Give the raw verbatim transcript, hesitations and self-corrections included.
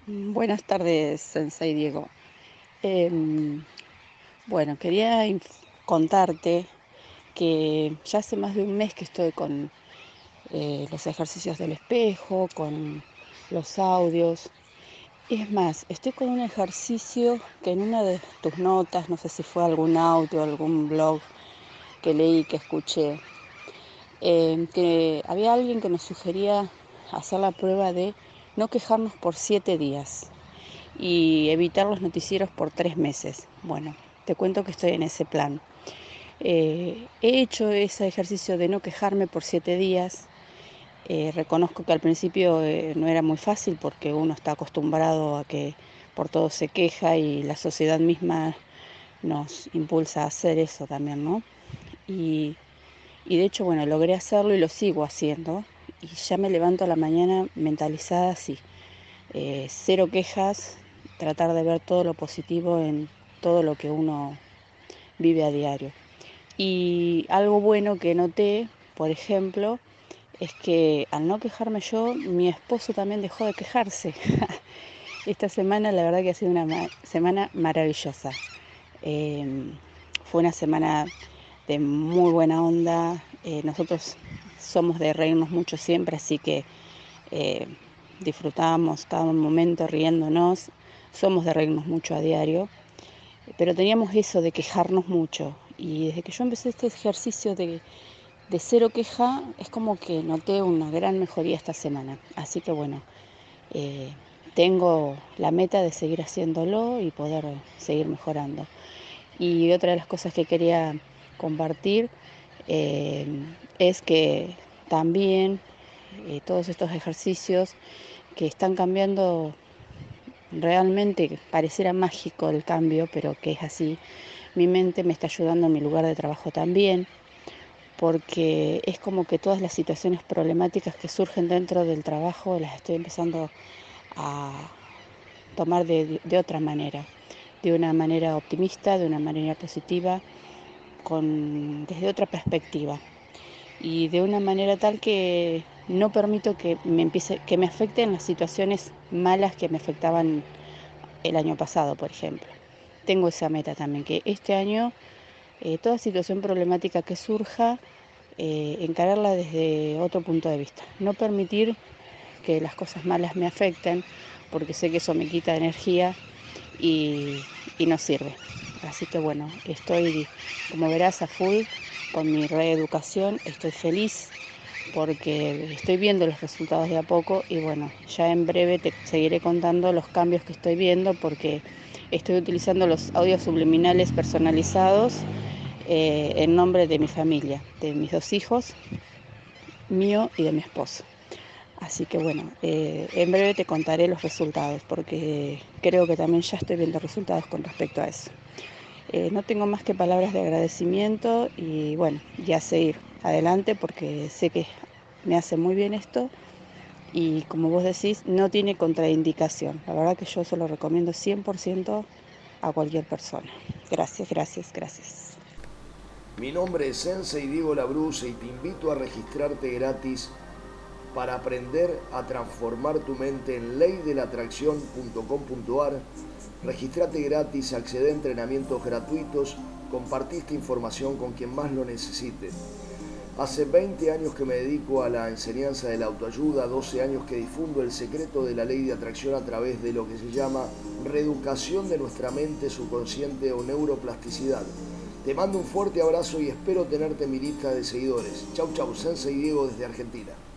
Mm, Buenas tardes, Sensei Diego. Em, bueno, quería inf- contarte que ya hace más de un mes que estoy con eh, los ejercicios del espejo, con los audios. Es más, estoy con un ejercicio que en una de tus notas, no sé si fue algún audio, algún blog que leí, que escuché, em, que había alguien que nos sugería hacer la prueba de no quejarnos por siete días y evitar los noticieros por tres meses. Bueno, te cuento que estoy en ese plan. Eh, he hecho ese ejercicio de no quejarme por siete días. Eh, reconozco que al principio eh, no era muy fácil porque uno está acostumbrado a que por todo se queja y la sociedad misma nos impulsa a hacer eso también, ¿no? Y, y de hecho, bueno, logré hacerlo y lo sigo haciendo. Y ya me levanto a la mañana mentalizada así. Eh, cero quejas, tratar de ver todo lo positivo en todo lo que uno vive a diario. Y algo bueno que noté, por ejemplo, es que al no quejarme yo, mi esposo también dejó de quejarse. Esta semana la verdad que ha sido una ma- semana maravillosa. Eh, Fue una semana de muy buena onda. Eh, nosotros somos de reírnos mucho siempre, así que eh, disfrutamos cada momento riéndonos. Somos de reírnos mucho a diario, pero teníamos eso de quejarnos mucho. Y desde que yo empecé este ejercicio de, de cero queja, es como que noté una gran mejoría esta semana. Así que bueno, eh, tengo la meta de seguir haciéndolo y poder seguir mejorando. Y otra de las cosas que quería compartir eh, es que también eh, todos estos ejercicios que están cambiando, realmente pareciera mágico el cambio, pero que es así. Mi mente me está ayudando en mi lugar de trabajo también, porque es como que todas las situaciones problemáticas que surgen dentro del trabajo las estoy empezando a tomar de, de otra manera, de una manera optimista, de una manera positiva, con, desde otra perspectiva y de una manera tal que no permito que me empiece, que me afecten las situaciones malas que me afectaban el año pasado, por ejemplo. Tengo esa meta también, que este año eh, toda situación problemática que surja, eh, encararla desde otro punto de vista. No permitir que las cosas malas me afecten, porque sé que eso me quita energía y, y no sirve. Así que bueno, estoy, como verás, a full con mi reeducación, estoy feliz porque estoy viendo los resultados de a poco y bueno, ya en breve te seguiré contando los cambios que estoy viendo porque estoy utilizando los audios subliminales personalizados eh, en nombre de mi familia, de mis dos hijos, mío y de mi esposo. Así que bueno, eh, en breve te contaré los resultados porque creo que también ya estoy viendo resultados con respecto a eso. Eh, no tengo más que palabras de agradecimiento y bueno, ya seguir adelante porque sé que me hace muy bien esto y como vos decís, no tiene contraindicación. La verdad que yo se lo recomiendo cien por ciento a cualquier persona. Gracias, gracias, gracias. Mi nombre es Sensei Diego Labruce y te invito a registrarte gratis para aprender a transformar tu mente en ley de la atracción punto com punto ar. Registrate gratis, accede a entrenamientos gratuitos, compartí esta información con quien más lo necesite. Hace veinte años que me dedico a la enseñanza de la autoayuda, doce años que difundo el secreto de la ley de atracción a través de lo que se llama reeducación de nuestra mente subconsciente o neuroplasticidad. Te mando un fuerte abrazo y espero tenerte en mi lista de seguidores. Chau chau, Sensei Diego desde Argentina.